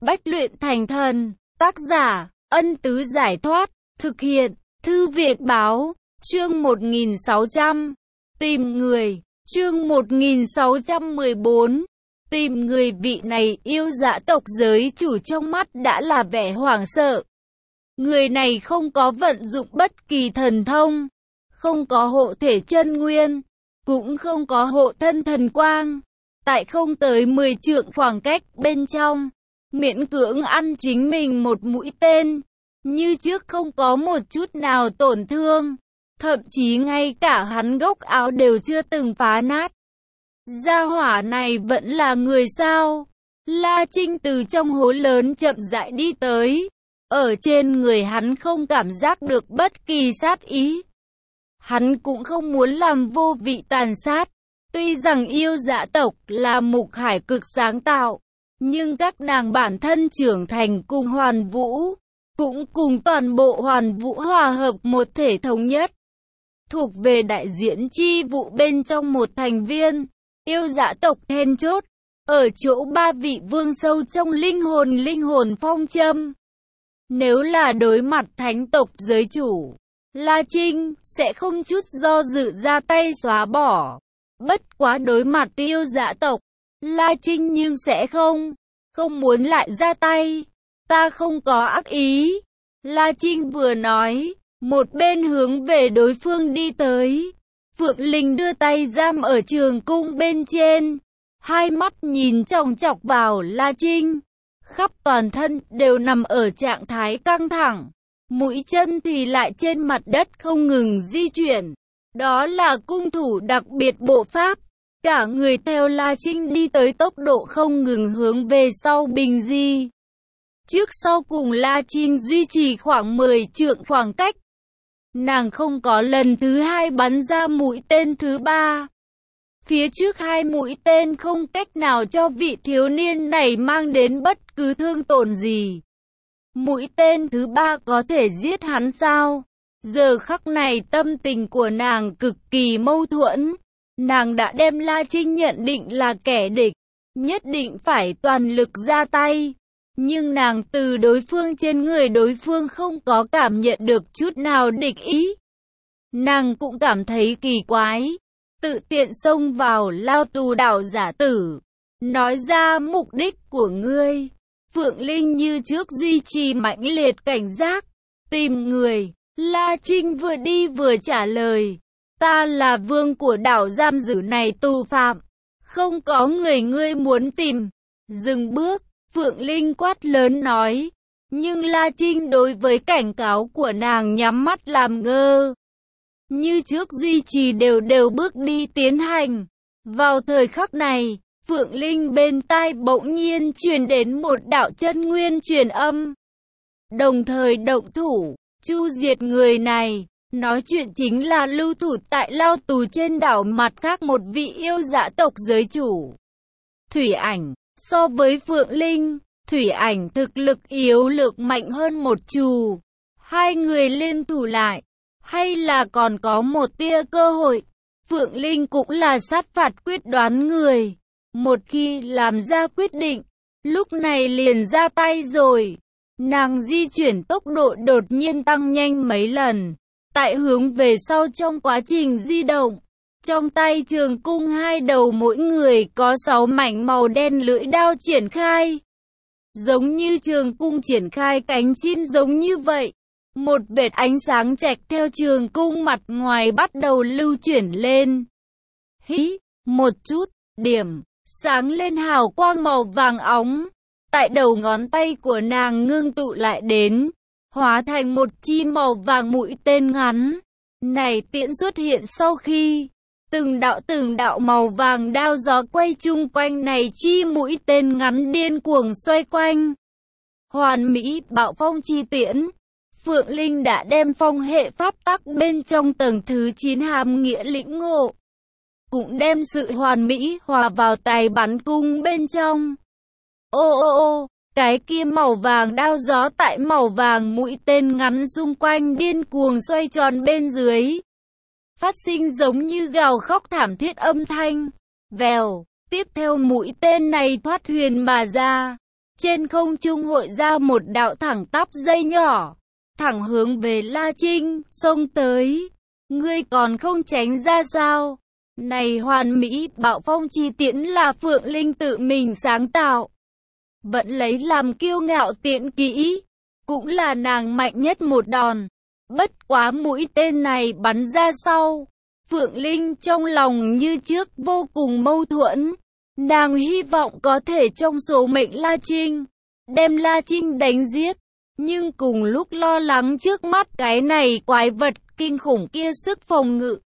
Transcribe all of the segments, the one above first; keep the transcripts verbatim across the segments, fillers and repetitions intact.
Bách luyện thành thần. Tác giả, Ân Tứ Giải Thoát. Thực hiện, Thư Việt Báo. Chương một nghìn sáu trăm. Tìm người. Chương một nghìn sáu trăm mười bốn. Tìm người. Vị này yêu dã tộc giới chủ trong mắt đã là vẻ hoảng sợ. Người này không có vận dụng bất kỳ thần thông, không có hộ thể chân nguyên, cũng không có hộ thân thần quang. Tại không tới mười trượng khoảng cách bên trong, miễn cưỡng ăn chính mình một mũi tên, như trước không có một chút nào tổn thương, thậm chí ngay cả hắn gốc áo đều chưa từng phá nát. Gia hỏa này vẫn là người sao? La Trinh từ trong hố lớn chậm rãi đi tới. Ở trên người hắn không cảm giác được bất kỳ sát ý. Hắn cũng không muốn làm vô vị tàn sát. Tuy rằng yêu dã tộc là Mục Hải Cực sáng tạo, nhưng các nàng bản thân trưởng thành cùng Hoàn Vũ, cũng cùng toàn bộ Hoàn Vũ hòa hợp một thể thống nhất. Thuộc về đại diễn chi vụ bên trong một thành viên, yêu dã tộc then chốt, ở chỗ ba vị vương sâu trong linh hồn linh hồn phong châm. Nếu là đối mặt thánh tộc giới chủ, La Trinh sẽ không chút do dự ra tay xóa bỏ. Bất quá đối mặt yêu dã tộc, La Trinh nhưng sẽ không, không muốn lại ra tay. Ta không có ác ý. La Trinh vừa nói, một bên hướng về đối phương đi tới. Phượng Linh đưa tay giam ở trường cung bên trên, hai mắt nhìn chòng chọc vào La Trinh. Khắp toàn thân đều nằm ở trạng thái căng thẳng, mũi chân thì lại trên mặt đất không ngừng di chuyển. Đó là cung thủ đặc biệt bộ pháp. Cả người theo La Trinh đi tới tốc độ không ngừng hướng về sau bình di. Trước sau cùng La Trinh duy trì khoảng mười trượng khoảng cách. Nàng không có lần thứ hai bắn ra mũi tên thứ ba. Phía trước hai mũi tên không cách nào cho vị thiếu niên này mang đến bất cứ thương tổn gì. Mũi tên thứ ba có thể giết hắn sao? Giờ khắc này tâm tình của nàng cực kỳ mâu thuẫn. Nàng đã đem La Trinh nhận định là kẻ địch, nhất định phải toàn lực ra tay. Nhưng nàng từ đối phương trên người đối phương không có cảm nhận được chút nào địch ý. Nàng cũng cảm thấy kỳ quái. Tự tiện xông vào lao tù đảo giả tử. Nói ra mục đích của ngươi. Phượng Linh như trước duy trì mãnh liệt cảnh giác. Tìm người. La Trinh vừa đi vừa trả lời. Ta là vương của đảo giam giữ này tù phạm. Không có người ngươi muốn tìm. Dừng bước. Phượng Linh quát lớn nói. Nhưng La Trinh đối với cảnh cáo của nàng nhắm mắt làm ngơ. Như trước duy trì đều đều bước đi tiến hành. Vào thời khắc này, Phượng Linh bên tai bỗng nhiên truyền đến một đạo chân nguyên truyền âm. Đồng thời động thủ, chu diệt người này. Nói chuyện chính là lưu thủ tại lao tù trên đảo mặt khác một vị yêu dã tộc giới chủ. Thủy Ảnh, so với Phượng Linh, Thủy Ảnh thực lực yếu lược mạnh hơn một chù. Hai người liên thủ lại, hay là còn có một tia cơ hội. Phượng Linh cũng là sát phạt quyết đoán người. Một khi làm ra quyết định, lúc này liền ra tay rồi. Nàng di chuyển tốc độ đột nhiên tăng nhanh mấy lần. Tại hướng về sau trong quá trình di động, trong tay trường cung hai đầu mỗi người có sáu mảnh màu đen lưỡi đao triển khai. Giống như trường cung triển khai cánh chim giống như vậy. Một vệt ánh sáng chạch theo trường cung mặt ngoài bắt đầu lưu chuyển lên. Hí, một chút, điểm, sáng lên hào quang màu vàng óng. Tại đầu ngón tay của nàng ngưng tụ lại đến, hóa thành một chi màu vàng mũi tên ngắn. Này tiễn xuất hiện sau khi, từng đạo từng đạo màu vàng đao gió quay chung quanh này chi mũi tên ngắn điên cuồng xoay quanh. Hoàn mỹ bạo phong chi tiễn. Phượng Linh đã đem phong hệ pháp tắc bên trong tầng thứ chín hàm nghĩa lĩnh ngộ. Cũng đem sự hoàn mỹ hòa vào tài bắn cung bên trong. Ô ô ô, cái kia màu vàng đao gió tại màu vàng mũi tên ngắn xung quanh điên cuồng xoay tròn bên dưới. Phát sinh giống như gào khóc thảm thiết âm thanh. Vèo, tiếp theo mũi tên này thoát huyền mà ra. trên không trung hội ra một đạo thẳng tắp dây nhỏ, thẳng hướng về La Trinh, xông tới. Ngươi còn không tránh ra sao? Này hoàn mỹ bạo phong chi tiễn là Phượng Linh tự mình sáng tạo, vẫn lấy làm kiêu ngạo tiễn kỹ, cũng là nàng mạnh nhất một đòn. Bất quá mũi tên này bắn ra sau, Phượng Linh trong lòng như trước vô cùng mâu thuẫn. Nàng hy vọng có thể trong số mệnh La Trinh, đem La Trinh đánh giết, nhưng cùng lúc lo lắng trước mắt cái này quái vật kinh khủng kia sức phòng ngự.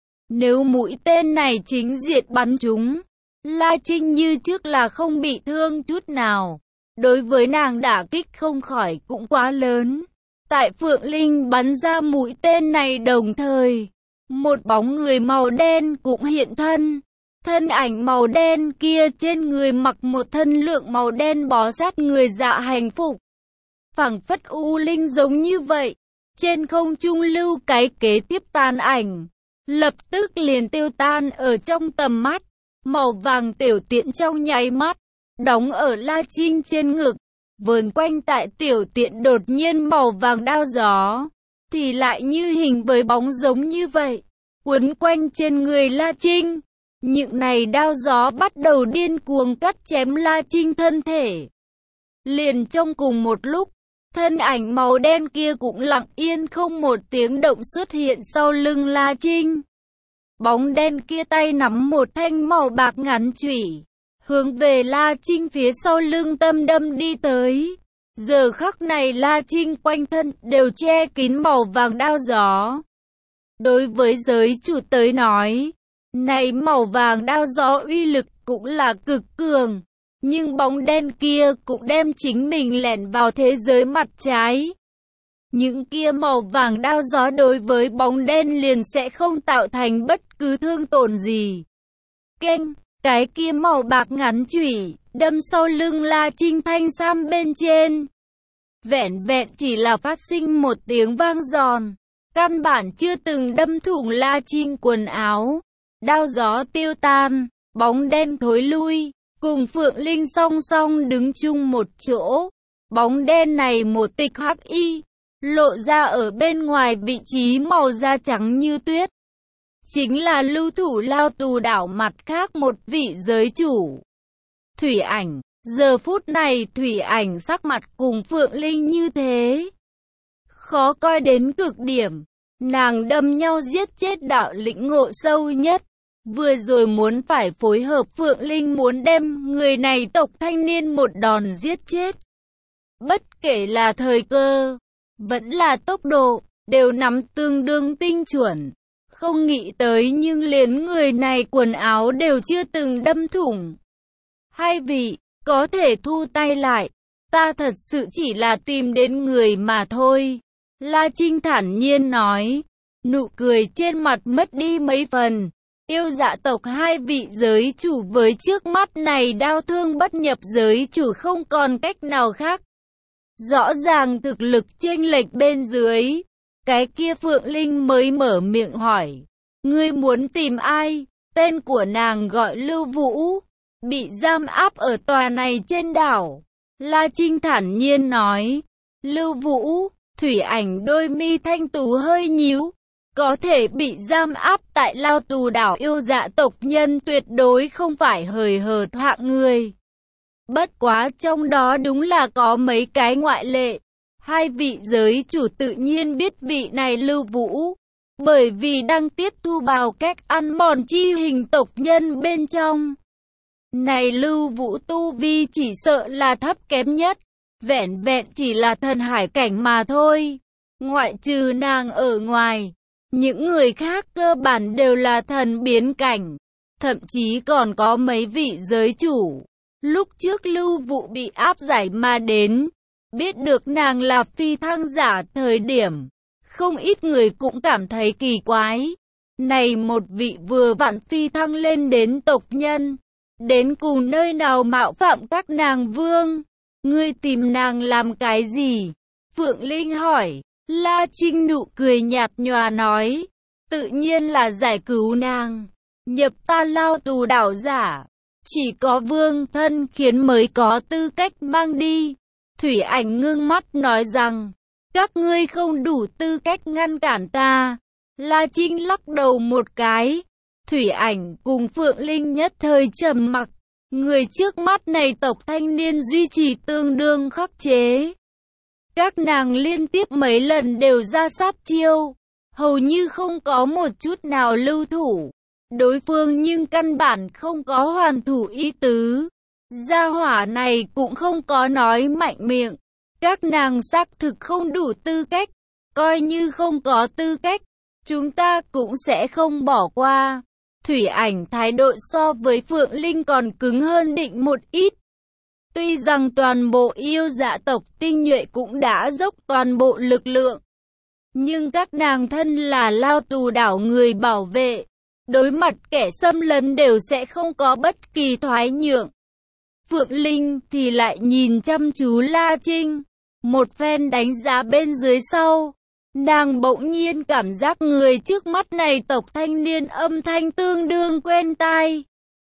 Nếu mũi tên này chính diệt bắn chúng, La Trinh như trước là không bị thương chút nào. Đối với nàng đả kích không khỏi cũng quá lớn. Tại Phượng Linh bắn ra mũi tên này đồng thời, một bóng người màu đen cũng hiện thân. Thân ảnh màu đen kia trên người mặc một thân lượng màu đen bó sát người dạ hành phục, phảng phất u linh giống như vậy. Trên không trung lưu cái kế tiếp tàn ảnh, lập tức liền tiêu tan ở trong tầm mắt. Màu vàng tiểu tiễn trong nháy mắt đóng ở La Trinh trên ngực, vờn quanh tại tiểu tiễn đột nhiên màu vàng đao gió, thì lại như hình với bóng giống như vậy, quấn quanh trên người La Trinh. Những này đao gió bắt đầu điên cuồng cắt chém La Trinh thân thể. Liền trong cùng một lúc, thân ảnh màu đen kia cũng lặng yên không một tiếng động xuất hiện sau lưng La Trinh. Bóng đen kia tay nắm một thanh màu bạc ngắn chủy, hướng về La Trinh phía sau lưng tâm đâm đi tới. Giờ khắc này La Trinh quanh thân đều che kín màu vàng đao gió. Đối với giới chủ tới nói, này màu vàng đao gió uy lực cũng là cực cường, nhưng bóng đen kia cũng đem chính mình lẻn vào thế giới mặt trái. Những kia màu vàng đao gió đối với bóng đen liền sẽ không tạo thành bất cứ thương tổn gì. Keng, cái kia màu bạc ngắn chủy, đâm sau lưng La Trinh thanh sam bên trên. Vẹn vẹn chỉ là phát sinh một tiếng vang giòn, căn bản chưa từng đâm thủng La Trinh quần áo. Đao gió tiêu tan, bóng đen thối lui, cùng Phượng Linh song song đứng chung một chỗ. Bóng đen này một tịch hắc y, lộ ra ở bên ngoài vị trí màu da trắng như tuyết. Chính là lưu thủ lao tù đảo mặt khác một vị giới chủ. Thủy Ảnh, giờ phút này Thủy Ảnh sắc mặt cùng Phượng Linh như thế, khó coi đến cực điểm. Nàng đâm nhau giết chết đạo lĩnh ngộ sâu nhất. Vừa rồi muốn phải phối hợp Phượng Linh muốn đem người này tộc thanh niên một đòn giết chết. Bất kể là thời cơ, vẫn là tốc độ, đều nắm tương đương tinh chuẩn. Không nghĩ tới nhưng liền người này quần áo đều chưa từng đâm thủng. Hai vị, có thể thu tay lại, ta thật sự chỉ là tìm đến người mà thôi. La Trinh thản nhiên nói, nụ cười trên mặt mất đi mấy phần. Yêu dạ tộc hai vị giới chủ với trước mắt này đao thương bất nhập giới chủ không còn cách nào khác. Rõ ràng thực lực chênh lệch bên dưới. Cái kia Phượng Linh mới mở miệng hỏi, ngươi muốn tìm ai? Tên của nàng gọi Lưu Vũ, bị giam áp ở tòa này trên đảo. La Trinh thản nhiên nói, Lưu Vũ. Thủy Ảnh đôi mi thanh tú hơi nhíu. Có thể bị giam áp tại lao tù đảo yêu dạ tộc nhân tuyệt đối không phải hời hợt hạng người. Bất quá trong đó đúng là có mấy cái ngoại lệ. Hai vị giới chủ tự nhiên biết vị này Lưu Vũ, bởi vì đang tiếp thu bào cách ăn mòn chi hình tộc nhân bên trong. Này Lưu Vũ tu vi chỉ sợ là thấp kém nhất, vẹn vẹn chỉ là thần hải cảnh mà thôi. Ngoại trừ nàng ở ngoài, những người khác cơ bản đều là thần biến cảnh, thậm chí còn có mấy vị giới chủ. Lúc trước Lưu Vũ bị áp giải mà đến, biết được nàng là phi thăng giả thời điểm, không ít người cũng cảm thấy kỳ quái. Này một vị vừa vặn phi thăng lên đến tộc nhân, đến cùng nơi nào mạo phạm các nàng vương, ngươi tìm nàng làm cái gì? Phượng Linh hỏi. La Trinh nụ cười nhạt nhòa nói, tự nhiên là giải cứu nàng, nhập ta lao tù đảo giả. Chỉ có vương thân khiến mới có tư cách mang đi. Thủy Ảnh ngưng mắt nói rằng, các ngươi không đủ tư cách ngăn cản ta. La Trinh lắc đầu một cái. Thủy Ảnh cùng Phượng Linh nhất thời trầm mặc. Người trước mắt này tộc thanh niên duy trì tương đương khắc chế. Các nàng liên tiếp mấy lần đều ra sát chiêu, hầu như không có một chút nào lưu thủ. Đối phương nhưng căn bản không có hoàn thủ ý tứ. Gia hỏa này cũng không có nói mạnh miệng. Các nàng xác thực không đủ tư cách. Coi như không có tư cách, chúng ta cũng sẽ không bỏ qua. Thủy Ảnh thái độ so với Phượng Linh còn cứng hơn định một ít. Tuy rằng toàn bộ yêu dạ tộc tinh nhuệ cũng đã dốc toàn bộ lực lượng, nhưng các nàng thân là Lao Tù đảo người bảo vệ, đối mặt kẻ xâm lấn đều sẽ không có bất kỳ thoái nhượng. Phượng Linh thì lại nhìn chăm chú La Trinh, một phen đánh giá bên dưới sau. Nàng bỗng nhiên cảm giác người trước mắt này tộc thanh niên âm thanh tương đương quen tai.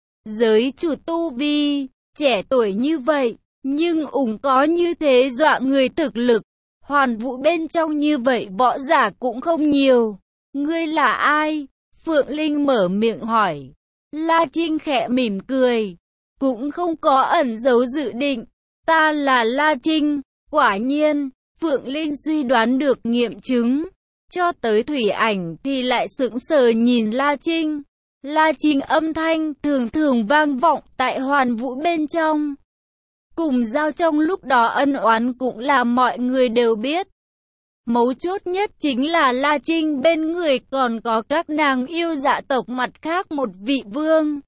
Giới chủ tu vi, trẻ tuổi như vậy, nhưng ủng có như thế dọa người thực lực. Hoàn vũ bên trong như vậy võ giả cũng không nhiều. Ngươi là ai? Phượng Linh mở miệng hỏi. La Trinh khẽ mỉm cười, cũng không có ẩn giấu dự định. Ta là La Trinh. Quả nhiên, Phượng Linh suy đoán được nghiệm chứng. Cho tới Thủy Ảnh thì lại sững sờ nhìn La Trinh. La Trinh âm thanh thường thường vang vọng tại hoàn vũ bên trong. Cùng giao trong lúc đó ân oán cũng là mọi người đều biết. Mấu chốt nhất chính là La Trinh bên người còn có các nàng yêu dạ tộc mặt khác một vị vương.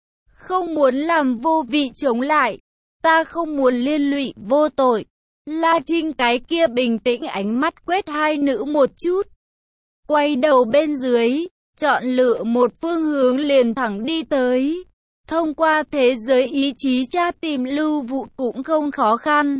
Không muốn làm vô vị chống lại, ta không muốn liên lụy vô tội. La Trinh cái kia bình tĩnh ánh mắt quét hai nữ một chút. Quay đầu bên dưới, chọn lựa một phương hướng liền thẳng đi tới. Thông qua thế giới ý chí tra tìm Lưu Vũ cũng không khó khăn.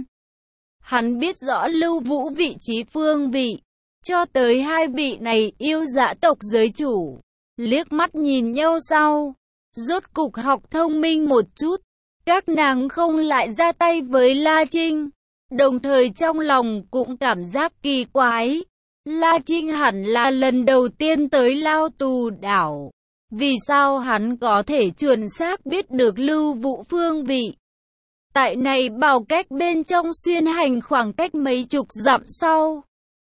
Hắn biết rõ Lưu Vũ vị trí phương vị. Cho tới hai vị này yêu dạ tộc giới chủ. Liếc mắt nhìn nhau sau. Rốt cục học thông minh một chút. Các nàng không lại ra tay với La Trinh. Đồng thời trong lòng cũng cảm giác kỳ quái. La Trinh hẳn là lần đầu tiên tới Lao Tù đảo. Vì sao hắn có thể chuẩn xác biết được Lưu Vũ phương vị? Tại này bảo cách bên trong xuyên hành khoảng cách mấy chục dặm sau.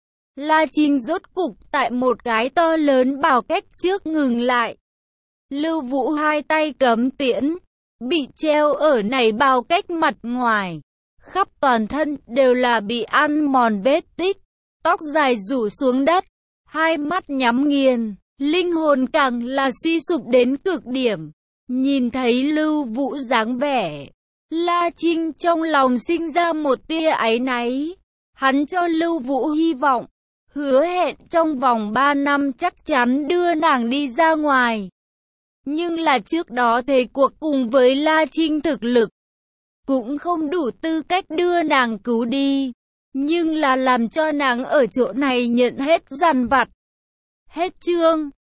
La Trinh rốt cục tại một cái to lớn bảo cách trước ngừng lại. Lưu Vũ hai tay cấm tiễn, bị treo ở này bảo cách mặt ngoài. Khắp toàn thân đều là bị ăn mòn vết tích, tóc dài rủ xuống đất, hai mắt nhắm nghiền, linh hồn càng là suy sụp đến cực điểm. Nhìn thấy Lưu Vũ dáng vẻ, La Trinh trong lòng sinh ra một tia áy náy. Hắn cho Lưu Vũ hy vọng, hứa hẹn trong vòng ba năm chắc chắn đưa nàng đi ra ngoài. Nhưng là trước đó thế cuộc cùng với La Trinh thực lực cũng không đủ tư cách đưa nàng cứu đi, nhưng là làm cho nàng ở chỗ này nhận hết dằn vặt. Hết chương.